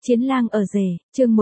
Chiến lang ở rể, chương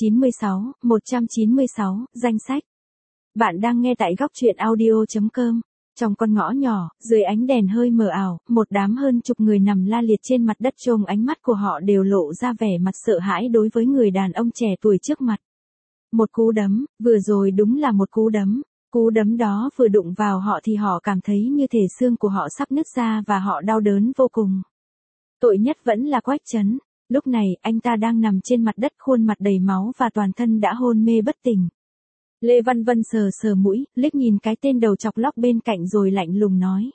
196, danh sách. Bạn đang nghe tại góc truyện audio.com. Trong con ngõ nhỏ, dưới ánh đèn hơi mờ ảo, một đám hơn chục người nằm la liệt trên mặt đất, trông ánh mắt của họ đều lộ ra vẻ mặt sợ hãi đối với người đàn ông trẻ tuổi trước mặt. Một cú đấm, vừa rồi đúng là một cú đấm. Cú đấm đó vừa đụng vào họ thì họ cảm thấy như thể xương của họ sắp nứt ra và họ đau đớn vô cùng. Tội nhất vẫn là Quách Chấn. Lúc này, anh ta đang nằm trên mặt đất, khuôn mặt đầy máu và toàn thân đã hôn mê bất tỉnh. Lê Văn Vân sờ sờ mũi, liếc nhìn cái tên đầu chọc lóc bên cạnh rồi lạnh lùng nói.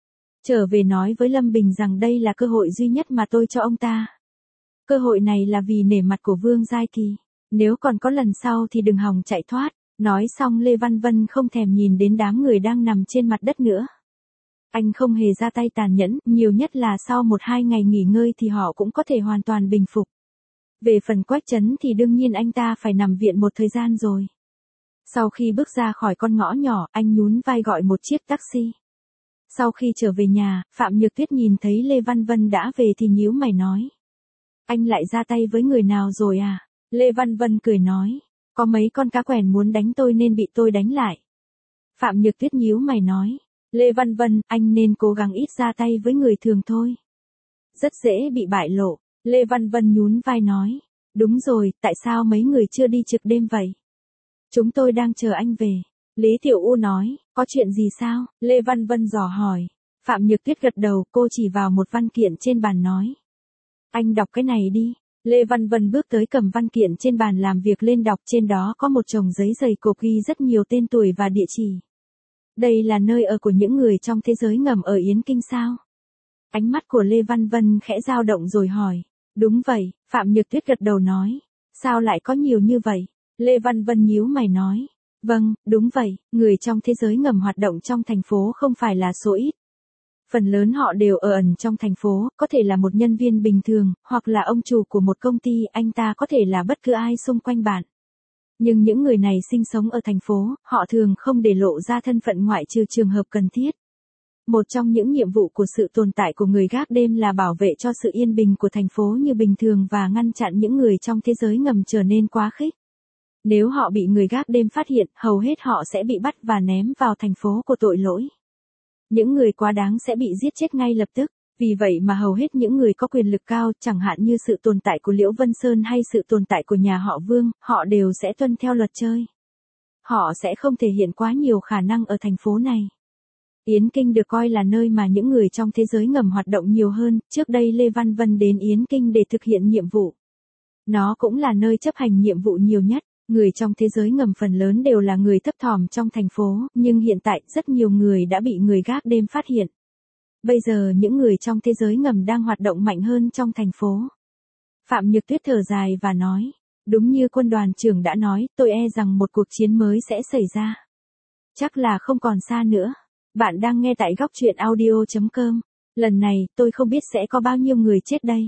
Trở về nói với Lâm Bình rằng đây là cơ hội duy nhất mà tôi cho ông ta. Cơ hội này là vì nể mặt của Vương Giai Kỳ. Nếu còn có lần sau thì đừng hòng chạy thoát. Nói xong Lê Văn Vân không thèm nhìn đến đám người đang nằm trên mặt đất nữa. Anh không hề ra tay tàn nhẫn, nhiều nhất là sau 1-2 ngày nghỉ ngơi thì họ cũng có thể hoàn toàn bình phục. Về phần Quách Chấn thì đương nhiên anh ta phải nằm viện một thời gian rồi. Sau khi bước ra khỏi con ngõ nhỏ, anh nhún vai gọi một chiếc taxi. Sau khi trở về nhà, Phạm Nhược Tuyết nhìn thấy Lê Văn Vân đã về thì nhíu mày nói. Anh lại ra tay với người nào rồi à? Lê Văn Vân cười nói. Có mấy con cá quèn muốn đánh tôi nên bị tôi đánh lại. Phạm Nhược Tuyết nhíu mày nói. Lê Văn Vân, anh nên cố gắng ít ra tay với người thường thôi. Rất dễ bị bại lộ. Lê Văn Vân nhún vai nói. Đúng rồi, tại sao mấy người chưa đi trực đêm vậy? Chúng tôi đang chờ anh về. Lý Tiểu U nói, có chuyện gì sao? Lê Văn Vân dò hỏi. Phạm Nhược Tuyết gật đầu, cô chỉ vào một văn kiện trên bàn nói. Anh đọc cái này đi. Lê Văn Vân bước tới cầm văn kiện trên bàn làm việc lên đọc, trên đó có một chồng giấy dày cộp ghi rất nhiều tên tuổi và địa chỉ. Đây là nơi ở của những người trong thế giới ngầm ở Yến Kinh sao? Ánh mắt của Lê Văn Vân khẽ dao động rồi hỏi. Đúng vậy, Phạm Nhược Tuyết gật đầu nói. Sao lại có nhiều như vậy? Lê Văn Vân nhíu mày nói. Vâng, đúng vậy, người trong thế giới ngầm hoạt động trong thành phố không phải là số ít. Phần lớn họ đều ở ẩn trong thành phố, có thể là một nhân viên bình thường, hoặc là ông chủ của một công ty, anh ta có thể là bất cứ ai xung quanh bạn. Nhưng những người này sinh sống ở thành phố, họ thường không để lộ ra thân phận ngoại trừ trường hợp cần thiết. Một trong những nhiệm vụ của sự tồn tại của người gác đêm là bảo vệ cho sự yên bình của thành phố như bình thường và ngăn chặn những người trong thế giới ngầm trở nên quá khích. Nếu họ bị người gác đêm phát hiện, hầu hết họ sẽ bị bắt và ném vào thành phố của tội lỗi. Những người quá đáng sẽ bị giết chết ngay lập tức. Vì vậy mà hầu hết những người có quyền lực cao, chẳng hạn như sự tồn tại của Liễu Vân Sơn hay sự tồn tại của nhà họ Vương, họ đều sẽ tuân theo luật chơi. Họ sẽ không thể hiện quá nhiều khả năng ở thành phố này. Yến Kinh được coi là nơi mà những người trong thế giới ngầm hoạt động nhiều hơn, trước đây Lê Văn Vân đến Yến Kinh để thực hiện nhiệm vụ. Nó cũng là nơi chấp hành nhiệm vụ nhiều nhất. Người trong thế giới ngầm phần lớn đều là người thấp thỏm trong thành phố, nhưng hiện tại rất nhiều người đã bị người gác đêm phát hiện. Bây giờ những người trong thế giới ngầm đang hoạt động mạnh hơn trong thành phố. Phạm Nhược Tuyết thở dài và nói, đúng như quân đoàn trưởng đã nói, tôi e rằng một cuộc chiến mới sẽ xảy ra. Chắc là không còn xa nữa. Bạn đang nghe tại góc truyện audio.com. Lần này, tôi không biết sẽ có bao nhiêu người chết đây.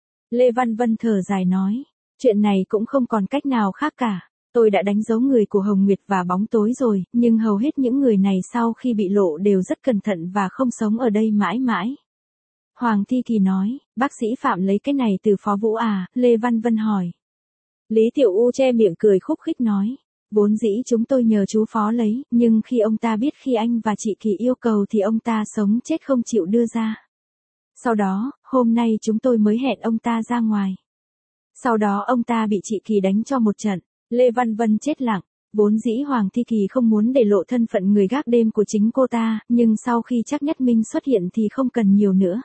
Lê Văn Vân thở dài nói, chuyện này cũng không còn cách nào khác cả. Tôi đã đánh dấu người của Hồng Nguyệt và bóng tối rồi, nhưng hầu hết những người này sau khi bị lộ đều rất cẩn thận và không sống ở đây mãi mãi. Hoàng Thi Kỳ nói, bác sĩ Phạm lấy cái này từ Phó Vũ à? Lê Văn Vân hỏi. Lý Tiểu U che miệng cười khúc khích nói, vốn dĩ chúng tôi nhờ chú Phó lấy, nhưng khi ông ta biết khi anh và chị Kỳ yêu cầu thì ông ta sống chết không chịu đưa ra. Sau đó, hôm nay chúng tôi mới hẹn ông ta ra ngoài. Sau đó ông ta bị chị Kỳ đánh cho một trận. Lê Văn Vân chết lặng. Vốn dĩ Hoàng Thi Kỳ không muốn để lộ thân phận người gác đêm của chính cô ta, nhưng sau khi Trác Nhất Minh xuất hiện thì không cần nhiều nữa.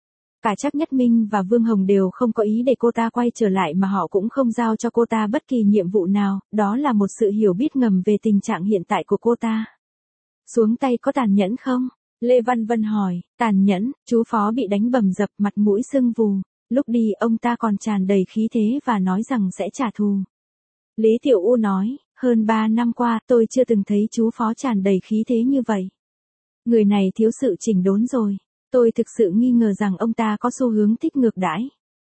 Cả Trác Nhất Minh và Vương Hồng đều không có ý để cô ta quay trở lại mà họ cũng không giao cho cô ta bất kỳ nhiệm vụ nào, đó là một sự hiểu biết ngầm về tình trạng hiện tại của cô ta. Xuống tay có tàn nhẫn không? Lê Văn Vân hỏi, tàn nhẫn, chú Phó bị đánh bầm dập, mặt mũi sưng vù. Lúc đi ông ta còn tràn đầy khí thế và nói rằng sẽ trả thù. Lý Tiểu U nói, hơn 3 năm qua tôi chưa từng thấy chú Phó tràn đầy khí thế như vậy. Người này thiếu sự chỉnh đốn rồi. Tôi thực sự nghi ngờ rằng ông ta có xu hướng thích ngược đãi.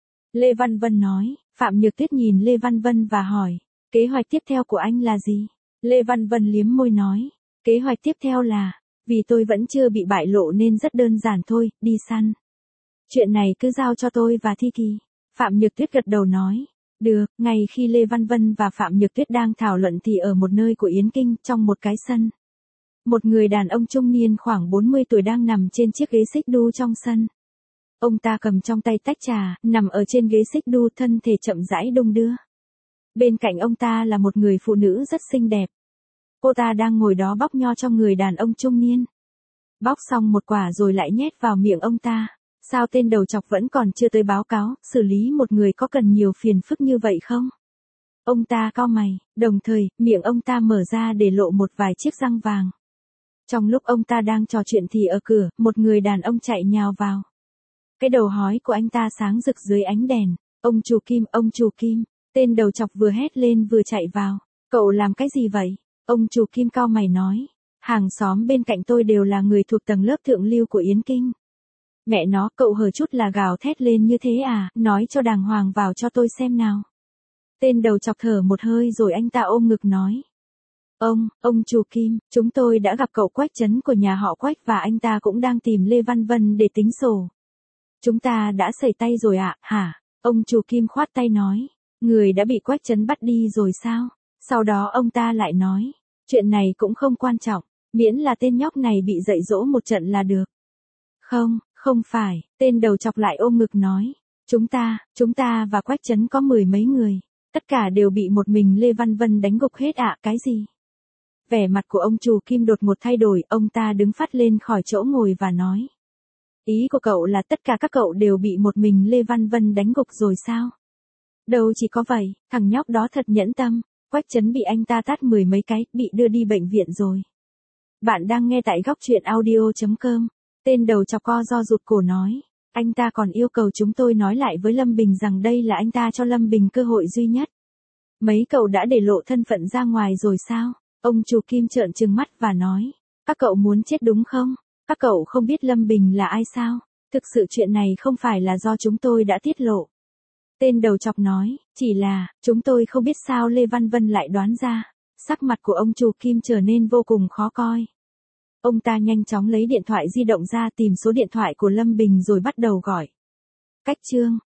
Lê Văn Vân nói, Phạm Nhược Tuyết nhìn Lê Văn Vân và hỏi, kế hoạch tiếp theo của anh là gì? Lê Văn Vân liếm môi nói, kế hoạch tiếp theo là, vì tôi vẫn chưa bị bại lộ nên rất đơn giản thôi, đi săn. Chuyện này cứ giao cho tôi và Thi Kỳ. Phạm Nhược Tuyết gật đầu nói. Được, ngay khi Lê Văn Vân và Phạm Nhược Tuyết đang thảo luận thì ở một nơi của Yến Kinh, trong một cái sân. Một người đàn ông trung niên khoảng 40 tuổi đang nằm trên chiếc ghế xích đu trong sân. Ông ta cầm trong tay tách trà, nằm ở trên ghế xích đu, thân thể chậm rãi đung đưa. Bên cạnh ông ta là một người phụ nữ rất xinh đẹp. Cô ta đang ngồi đó bóc nho cho người đàn ông trung niên. Bóc xong một quả rồi lại nhét vào miệng ông ta. Sao tên đầu chọc vẫn còn chưa tới báo cáo, xử lý một người có cần nhiều phiền phức như vậy không? Ông ta cau mày, đồng thời, miệng ông ta mở ra để lộ một vài chiếc răng vàng. Trong lúc ông ta đang trò chuyện thì ở cửa, một người đàn ông chạy nhào vào. Cái đầu hói của anh ta sáng rực dưới ánh đèn. Ông chủ Kim, tên đầu chọc vừa hét lên vừa chạy vào. Cậu làm cái gì vậy? Ông chủ Kim cau mày nói. Hàng xóm bên cạnh tôi đều là người thuộc tầng lớp thượng lưu của Yến Kinh. Mẹ nó, cậu hờ chút là gào thét lên như thế à, nói cho đàng hoàng vào cho tôi xem nào. Tên đầu chọc thở một hơi rồi anh ta ôm ngực nói. Ông chủ Kim, chúng tôi đã gặp cậu Quách Trấn của nhà họ Quách và anh ta cũng đang tìm Lê Văn Vân để tính sổ. Chúng ta đã sẩy tay rồi ạ, hả? Ông chủ Kim khoát tay nói. Người đã bị Quách Trấn bắt đi rồi sao? Sau đó ông ta lại nói. Chuyện này cũng không quan trọng, miễn là tên nhóc này bị dạy dỗ một trận là được. Không phải, tên đầu chọc lại ôm ngực nói. Chúng ta và Quách Trấn có 10 mấy người. Tất cả đều bị một mình Lê Văn Vân đánh gục hết ạ, cái gì? Vẻ mặt của ông chủ Kim đột ngột thay đổi, ông ta đứng phắt lên khỏi chỗ ngồi và nói. Ý của cậu là tất cả các cậu đều bị một mình Lê Văn Vân đánh gục rồi sao? Đâu chỉ có vậy, thằng nhóc đó thật nhẫn tâm, Quách Trấn bị anh ta tát 10 mấy cái, bị đưa đi bệnh viện rồi. Bạn đang nghe tại góc truyện audio.com. Tên đầu chọc co do rụt cổ nói. Anh ta còn yêu cầu chúng tôi nói lại với Lâm Bình rằng đây là anh ta cho Lâm Bình cơ hội duy nhất. Mấy cậu đã để lộ thân phận ra ngoài rồi sao? Ông chủ Kim trợn trừng mắt và nói. Các cậu muốn chết đúng không? Các cậu không biết Lâm Bình là ai sao? Thực sự chuyện này không phải là do chúng tôi đã tiết lộ. Tên đầu chọc nói, chỉ là, chúng tôi không biết sao Lê Văn Vân lại đoán ra. Sắc mặt của ông chủ Kim trở nên vô cùng khó coi. Ông ta nhanh chóng lấy điện thoại di động ra tìm số điện thoại của Lâm Bình rồi bắt đầu gọi. Cách chương